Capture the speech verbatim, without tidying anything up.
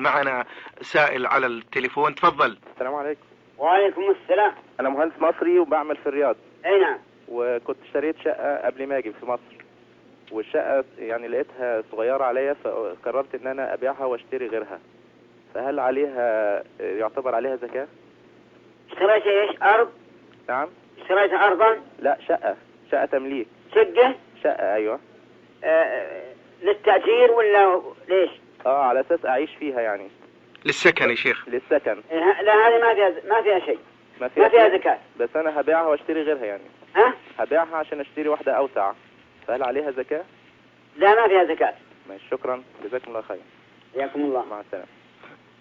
معنا سائل على التليفون، تفضل. السلام عليكم. وعليكم السلام. انا مهندس مصري وبعمل في الرياض. اي نعم. وكنت اشتريت شقة قبل ما اجي في مصر، والشقة يعني لقيتها صغيرة عليا، فقررت ان انا ابيعها واشتري غيرها. فهل عليها يعتبر عليها زكاة؟ اشتريت ايش؟ ارض؟ نعم. اشتريت ارضا؟ لا، شقة شقة تمليك. شقة؟ شقة، ايوه. آه للتأجير ولا ليش؟ اه، على اساس اعيش فيها يعني. للسكن يا شيخ. للسكن. لا، هذه ما فيها ما فيها شيء. ما فيها, ما فيها زكاة. بس انا هبيعها واشتري غيرها يعني. ها؟ هبيعها عشان اشتري واحدة اوسع، فهل عليها زكاة؟ لا، ما فيها زكاة. ماشي، شكرا، جزاكم الله خير. حياكم الله. مع السلامة.